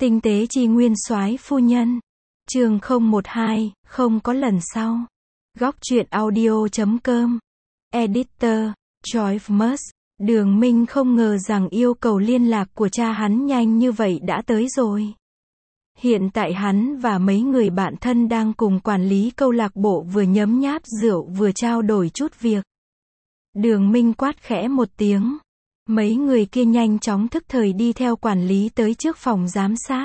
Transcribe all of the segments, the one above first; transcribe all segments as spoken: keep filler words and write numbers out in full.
Tinh tế chi nguyên soái phu nhân. Chương không một hai, không có lần sau. Góc truyện audio chấm com. Editor, Joyce Murs. Đường Minh không ngờ rằng yêu cầu liên lạc của cha hắn nhanh như vậy đã tới rồi. Hiện tại hắn và mấy người bạn thân đang cùng quản lý câu lạc bộ vừa nhấm nháp rượu vừa trao đổi chút việc. Đường Minh quát khẽ một tiếng. Mấy người kia nhanh chóng thức thời đi theo quản lý tới trước phòng giám sát.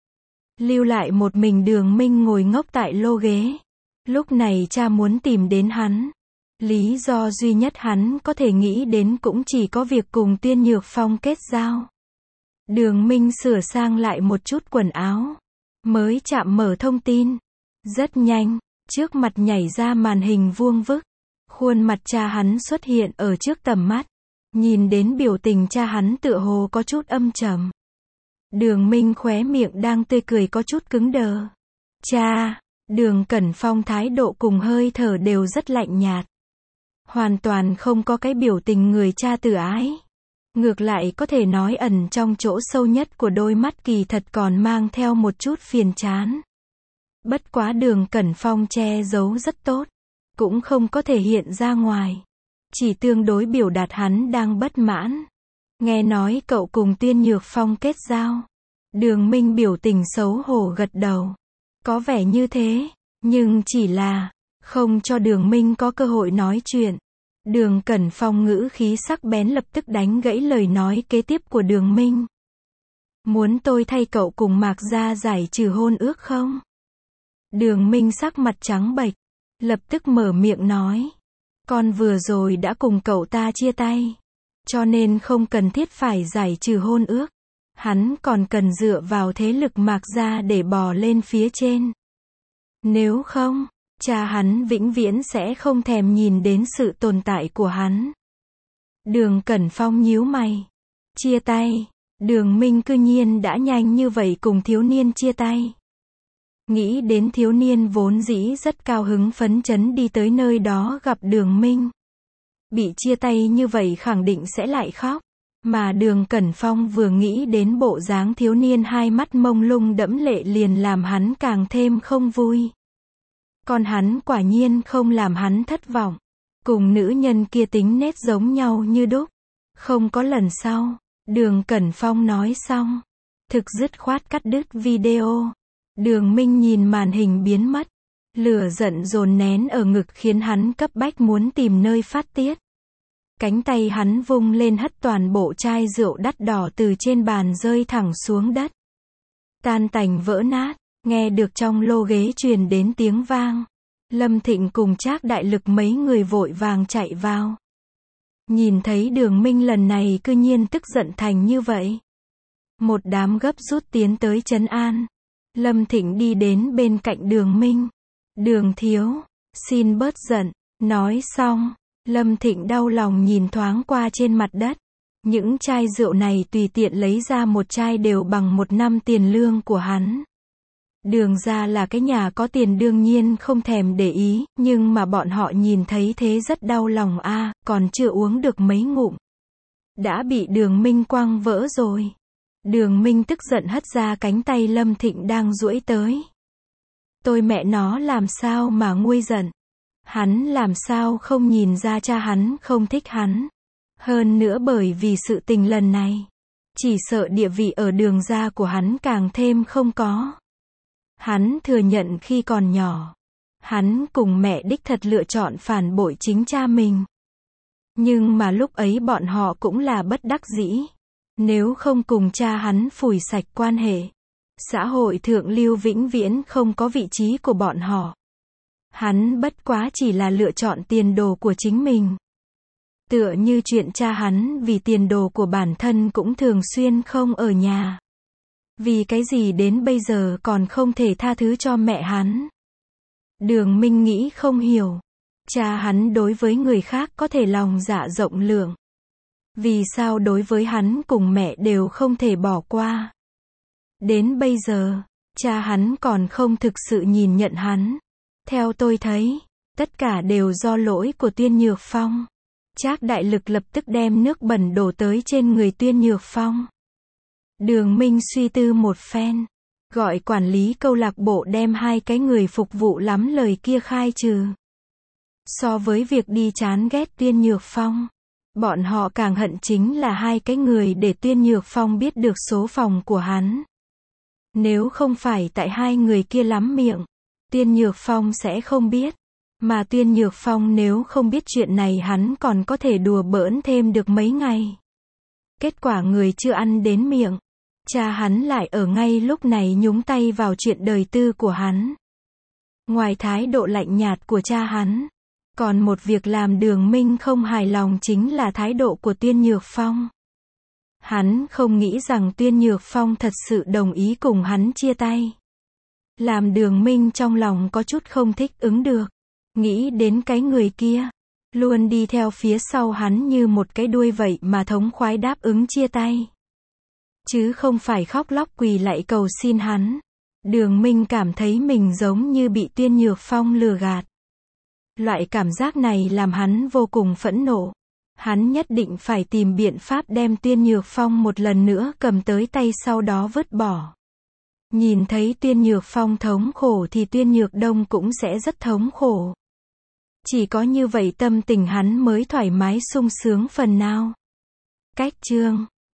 Lưu lại một mình Đường Minh ngồi ngốc tại lô ghế. Lúc này cha muốn tìm đến hắn. Lý do duy nhất hắn có thể nghĩ đến cũng chỉ có việc cùng Tiên Nhược Phong kết giao. Đường Minh sửa sang lại một chút quần áo. Mới chạm mở thông tin. Rất nhanh, trước mặt nhảy ra màn hình vuông vức. Khuôn mặt cha hắn xuất hiện ở trước tầm mắt. Nhìn đến biểu tình cha hắn tựa hồ có chút âm trầm. Đường Minh khóe miệng đang tươi cười có chút cứng đờ. Cha, Đường Cẩn Phong thái độ cùng hơi thở đều rất lạnh nhạt. Hoàn toàn không có cái biểu tình người cha từ ái. Ngược lại có thể nói ẩn trong chỗ sâu nhất của đôi mắt kỳ thật còn mang theo một chút phiền chán. Bất quá Đường Cẩn Phong che giấu rất tốt. Cũng không có thể hiện ra ngoài. Chỉ tương đối biểu đạt hắn đang bất mãn. Nghe nói cậu cùng Tiên Nhược Phong kết giao. Đường Minh biểu tình xấu hổ gật đầu. Có vẻ như thế, nhưng chỉ là không cho Đường Minh có cơ hội nói chuyện. Đường Cẩn Phong ngữ khí sắc bén lập tức đánh gãy lời nói kế tiếp của Đường Minh. Muốn tôi thay cậu cùng Mạc Gia giải trừ hôn ước không? Đường Minh sắc mặt trắng bệch, lập tức mở miệng nói. Con vừa rồi đã cùng cậu ta chia tay. Cho nên không cần thiết phải giải trừ hôn ước. Hắn còn cần dựa vào thế lực Mạc Gia để bò lên phía trên. Nếu không, cha hắn vĩnh viễn sẽ không thèm nhìn đến sự tồn tại của hắn. Đường Cẩn Phong nhíu mày. Chia tay. Đường Minh cư nhiên đã nhanh như vậy cùng thiếu niên chia tay. Nghĩ đến thiếu niên vốn dĩ rất cao hứng phấn chấn đi tới nơi đó gặp Đường Minh. Bị chia tay như vậy khẳng định sẽ lại khóc. Mà Đường Cẩn Phong vừa nghĩ đến bộ dáng thiếu niên hai mắt mông lung đẫm lệ liền làm hắn càng thêm không vui. Còn hắn quả nhiên không làm hắn thất vọng. Cùng nữ nhân kia tính nết giống nhau như đúc. Không có lần sau. Đường Cẩn Phong nói xong. Thực dứt khoát cắt đứt video. Đường Minh nhìn màn hình biến mất. Lửa giận dồn nén ở ngực khiến hắn cấp bách muốn tìm nơi phát tiết. Cánh tay hắn vung lên hất toàn bộ chai rượu đắt đỏ từ trên bàn rơi thẳng xuống đất. Tan tành vỡ nát, nghe được trong lô ghế truyền đến tiếng vang. Lâm Thịnh cùng Trác Đại Lực mấy người vội vàng chạy vào. Nhìn thấy Đường Minh lần này cư nhiên tức giận thành như vậy. Một đám gấp rút tiến tới trấn an. Lâm Thịnh đi đến bên cạnh Đường Minh. Đường thiếu, xin bớt giận. Nói xong, Lâm Thịnh đau lòng nhìn thoáng qua trên mặt đất. Những chai rượu này tùy tiện lấy ra một chai đều bằng một năm tiền lương của hắn. Đường gia là cái nhà có tiền đương nhiên không thèm để ý, nhưng mà bọn họ nhìn thấy thế rất đau lòng a, à, còn chưa uống được mấy ngụm. Đã bị Đường Minh quăng vỡ rồi. Đường Minh tức giận hất ra cánh tay Lâm Thịnh đang duỗi tới. Tôi mẹ nó làm sao mà nguôi giận. Hắn làm sao không nhìn ra cha hắn không thích hắn. Hơn nữa bởi vì sự tình lần này. Chỉ sợ địa vị ở Đường gia của hắn càng thêm không có. Hắn thừa nhận khi còn nhỏ. Hắn cùng mẹ đích thật lựa chọn phản bội chính cha mình. Nhưng mà lúc ấy bọn họ cũng là bất đắc dĩ. Nếu không cùng cha hắn phủi sạch quan hệ. Xã hội thượng lưu vĩnh viễn không có vị trí của bọn họ. Hắn bất quá chỉ là lựa chọn tiền đồ của chính mình. Tựa như chuyện cha hắn vì tiền đồ của bản thân cũng thường xuyên không ở nhà. Vì cái gì đến bây giờ còn không thể tha thứ cho mẹ hắn. Đường Minh nghĩ không hiểu. Cha hắn đối với người khác có thể lòng dạ rộng lượng. Vì sao đối với hắn cùng mẹ đều không thể bỏ qua. Đến bây giờ, cha hắn còn không thực sự nhìn nhận hắn. Theo tôi thấy, tất cả đều do lỗi của Tiên Nhược Phong. Trác Đại Lực lập tức đem nước bẩn đổ tới trên người Tiên Nhược Phong. Đường Minh suy tư một phen, gọi quản lý câu lạc bộ đem hai cái người phục vụ lắm lời kia khai trừ. So với việc đi chán ghét Tuyên Nhược Phong, bọn họ càng hận chính là hai cái người để Tuyên Nhược Phong biết được số phòng của hắn. Nếu không phải tại hai người kia lắm miệng, Tuyên Nhược Phong sẽ không biết. Mà Tuyên Nhược Phong nếu không biết chuyện này hắn còn có thể đùa bỡn thêm được mấy ngày. Kết quả người chưa ăn đến miệng, cha hắn lại ở ngay lúc này nhúng tay vào chuyện đời tư của hắn. Ngoài thái độ lạnh nhạt của cha hắn, còn một việc làm Đường Minh không hài lòng chính là thái độ của Tuyên Nhược Phong. Hắn không nghĩ rằng Tuyên Nhược Phong thật sự đồng ý cùng hắn chia tay. Làm Đường Minh trong lòng có chút không thích ứng được. Nghĩ đến cái người kia, luôn đi theo phía sau hắn như một cái đuôi vậy mà thống khoái đáp ứng chia tay. Chứ không phải khóc lóc quỳ lạy cầu xin hắn. Đường Minh cảm thấy mình giống như bị Tuyên Nhược Phong lừa gạt. Loại cảm giác này làm hắn vô cùng phẫn nộ. Hắn nhất định phải tìm biện pháp đem Tuyên Nhược Phong một lần nữa cầm tới tay sau đó vứt bỏ. Nhìn thấy Tuyên Nhược Phong thống khổ thì Tuyên Nhược Đông cũng sẽ rất thống khổ. Chỉ có như vậy tâm tình hắn mới thoải mái sung sướng phần nào. Cách chương